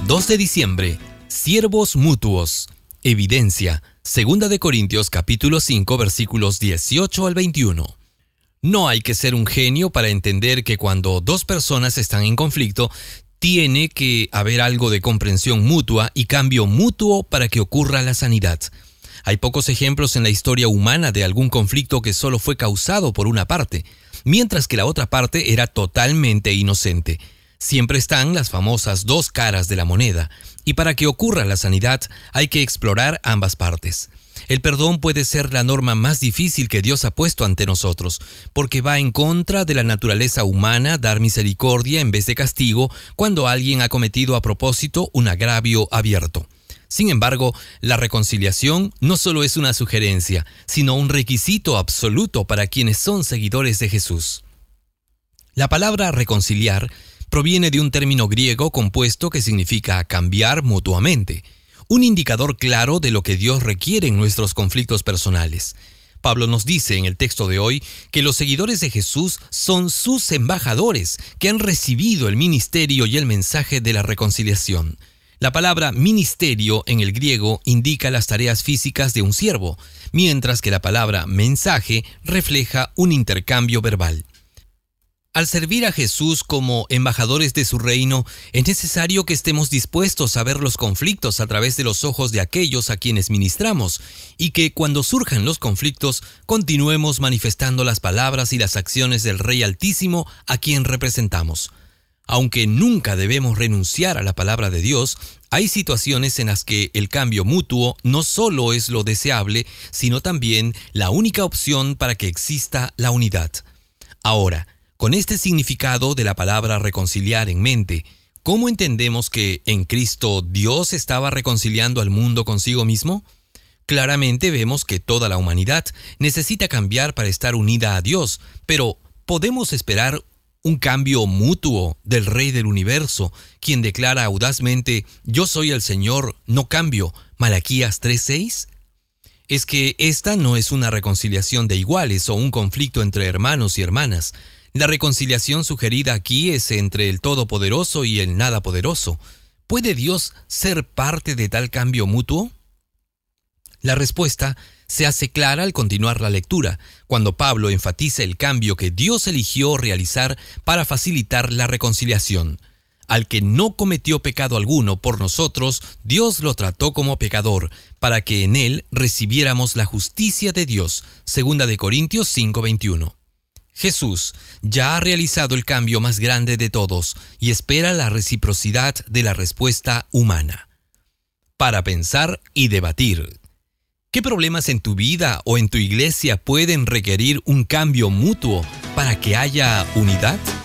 2 de diciembre, siervos mutuos. Evidencia, 2 de Corintios capítulo 5 versículos 18 al 21. No hay que ser un genio para entender que cuando dos personas están en conflicto, tiene que haber algo de comprensión mutua y cambio mutuo para que ocurra la sanidad. Hay pocos ejemplos en la historia humana de algún conflicto que solo fue causado por una parte, mientras que la otra parte era totalmente inocente. Siempre están las famosas dos caras de la moneda, y para que ocurra la sanidad hay que explorar ambas partes. El perdón puede ser la norma más difícil que Dios ha puesto ante nosotros, porque va en contra de la naturaleza humana dar misericordia en vez de castigo cuando alguien ha cometido a propósito un agravio abierto. Sin embargo, la reconciliación no solo es una sugerencia, sino un requisito absoluto para quienes son seguidores de Jesús. La palabra reconciliar proviene de un término griego compuesto que significa cambiar mutuamente, un indicador claro de lo que Dios requiere en nuestros conflictos personales. Pablo nos dice en el texto de hoy que los seguidores de Jesús son sus embajadores, que han recibido el ministerio y el mensaje de la reconciliación. La palabra ministerio en el griego indica las tareas físicas de un siervo, mientras que la palabra mensaje refleja un intercambio verbal. Al servir a Jesús como embajadores de su reino, es necesario que estemos dispuestos a ver los conflictos a través de los ojos de aquellos a quienes ministramos, y que cuando surjan los conflictos, continuemos manifestando las palabras y las acciones del Rey Altísimo a quien representamos. Aunque nunca debemos renunciar a la palabra de Dios, hay situaciones en las que el cambio mutuo no solo es lo deseable, sino también la única opción para que exista la unidad. Ahora, con este significado de la palabra reconciliar en mente, ¿cómo entendemos que en Cristo Dios estaba reconciliando al mundo consigo mismo? Claramente vemos que toda la humanidad necesita cambiar para estar unida a Dios, pero ¿podemos esperar un cambio mutuo del Rey del Universo, quien declara audazmente: «Yo soy el Señor, no cambio», Malaquías 3:6? Es que esta no es una reconciliación de iguales o un conflicto entre hermanos y hermanas. La reconciliación sugerida aquí es entre el Todopoderoso y el Nadapoderoso. ¿Puede Dios ser parte de tal cambio mutuo? La respuesta se hace clara al continuar la lectura, cuando Pablo enfatiza el cambio que Dios eligió realizar para facilitar la reconciliación. Al que no cometió pecado alguno por nosotros, Dios lo trató como pecador, para que en él recibiéramos la justicia de Dios. 2 de Corintios 5:21. Jesús ya ha realizado el cambio más grande de todos y espera la reciprocidad de la respuesta humana. Para pensar y debatir. ¿Qué problemas en tu vida o en tu iglesia pueden requerir un cambio mutuo para que haya unidad?